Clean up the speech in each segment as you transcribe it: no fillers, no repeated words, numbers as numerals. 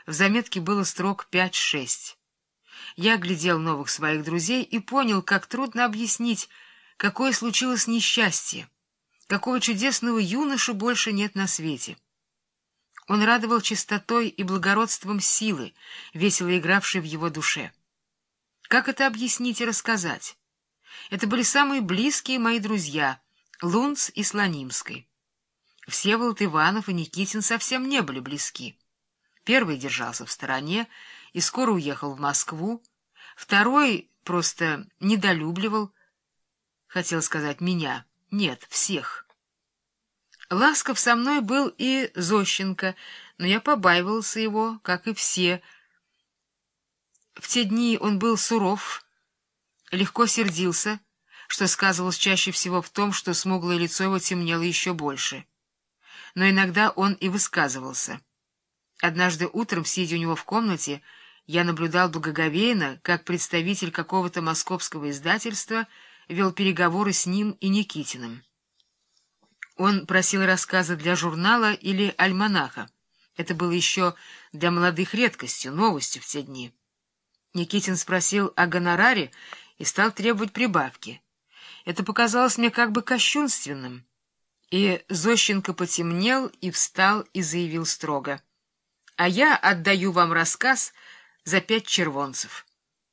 В заметке было строк 5-6. Я глядел новых своих друзей и понял, как трудно объяснить, какое случилось несчастье, какого чудесного юноши больше нет на свете. Он радовал чистотой и благородством силы, весело игравшей в его душе. Как это объяснить и рассказать? Это были самые близкие мои друзья — Лунц и Слонимский. Всеволод Иванов и Никитин совсем не были близки. Первый держался в стороне и скоро уехал в Москву, второй просто недолюбливал, хотел сказать меня, нет, всех. Ласков со мной был и Зощенко, но я побаивался его, как и все. В те дни он был суров, легко сердился, что сказывалось чаще всего в том, что смуглое лицо его темнело еще больше. Но иногда он и высказывался. Однажды утром, сидя у него в комнате, я наблюдал благоговейно, как представитель какого-то московского издательства вел переговоры с ним и Никитиным. Он просил рассказа для журнала или альманаха. Это было еще для молодых редкостью, новостью в те дни. Никитин спросил о гонораре и стал требовать прибавки. Это показалось мне как бы кощунственным. И Зощенко потемнел и встал и заявил строго: «А я отдаю вам рассказ за 5 червонцев».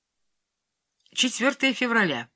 4 февраля.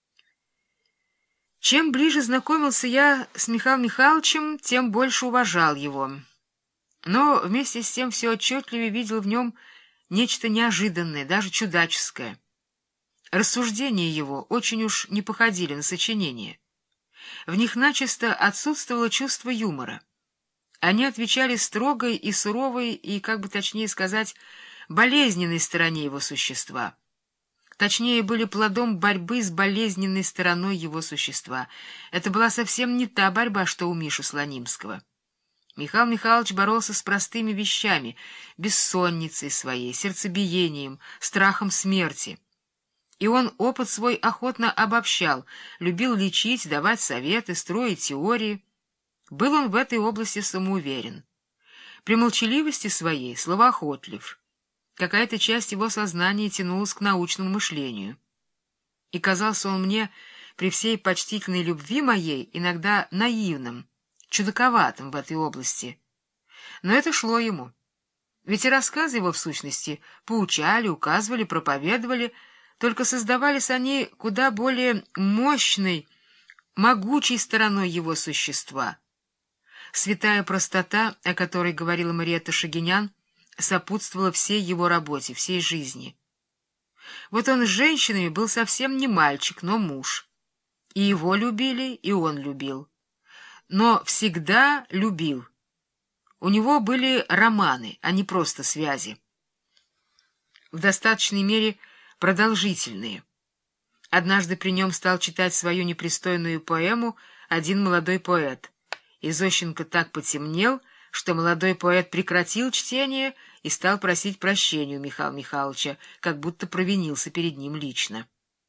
Чем ближе знакомился я с Михаилом Михайловичем, тем больше уважал его. Но вместе с тем все отчетливее видел в нем нечто неожиданное, даже чудаческое. Рассуждения его очень уж не походили на сочинения. В них начисто отсутствовало чувство юмора. Они отвечали строгой и суровой, и, как бы точнее сказать, болезненной стороне его существа. Точнее, были плодом борьбы с болезненной стороной его существа. Это была совсем не та борьба, что у Миши Слонимского. Михаил Михайлович боролся с простыми вещами, бессонницей своей, сердцебиением, страхом смерти. И он опыт свой охотно обобщал, любил лечить, давать советы, строить теории. Был он в этой области самоуверен. При молчаливости своей словоохотлив. Какая-то часть его сознания тянулась к научному мышлению. И казался он мне, при всей почтительной любви моей, иногда наивным, чудаковатым в этой области. Но это шло ему. Ведь и рассказы его, в сущности, поучали, указывали, проповедовали, только создавались они куда более мощной, могучей стороной его существа. Святая простота, о которой говорила Мариэтта Шагинян, сопутствовала всей его работе, всей жизни. Вот он с женщинами был совсем не мальчик, но муж. И его любили, и он любил. Но всегда любил. У него были романы, а не просто связи. В достаточной мере продолжительные. Однажды при нем стал читать свою непристойную поэму один молодой поэт, и Зощенко так потемнел, что молодой поэт прекратил чтение и стал просить прощения у Михаила Михайловича, как будто провинился перед ним лично.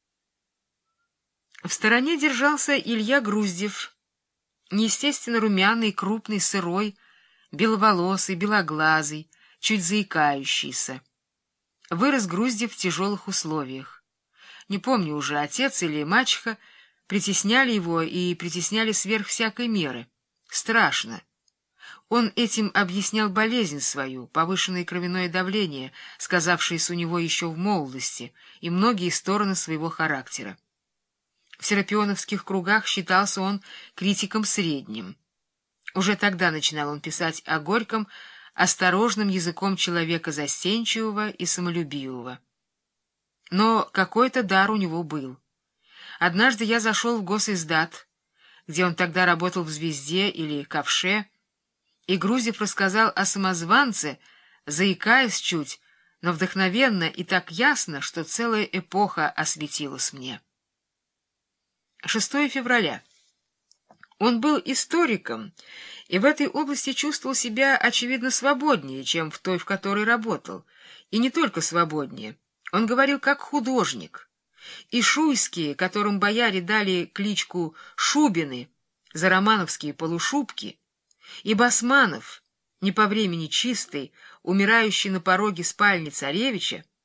В стороне держался Илья Груздев, неестественно румяный, крупный, сырой, беловолосый, белоглазый, чуть заикающийся. Вырос Груздев в тяжелых условиях. Не помню уже, отец или мачеха притесняли его и притесняли сверх всякой меры. Страшно. Он этим объяснял болезнь свою, повышенное кровяное давление, сказавшееся у него еще в молодости, и многие стороны своего характера. В серапионовских кругах считался он критиком средним. Уже тогда начинал он писать о Горьком осторожным языком человека застенчивого и самолюбивого. Но какой-то дар у него был. Однажды я зашел в госиздат, где он тогда работал в «Звезде» или «Ковше», и Груздев рассказал о самозванце, заикаясь чуть, но вдохновенно и так ясно, что целая эпоха осветилась мне. 6 февраля. Он был историком, и в этой области чувствовал себя, очевидно, свободнее, чем в той, в которой работал. И не только свободнее. Он говорил как художник. И Шуйские, которым бояре дали кличку Шубины за романовские полушубки, и Басманов, не по времени чистый, умирающий на пороге спальни царевича,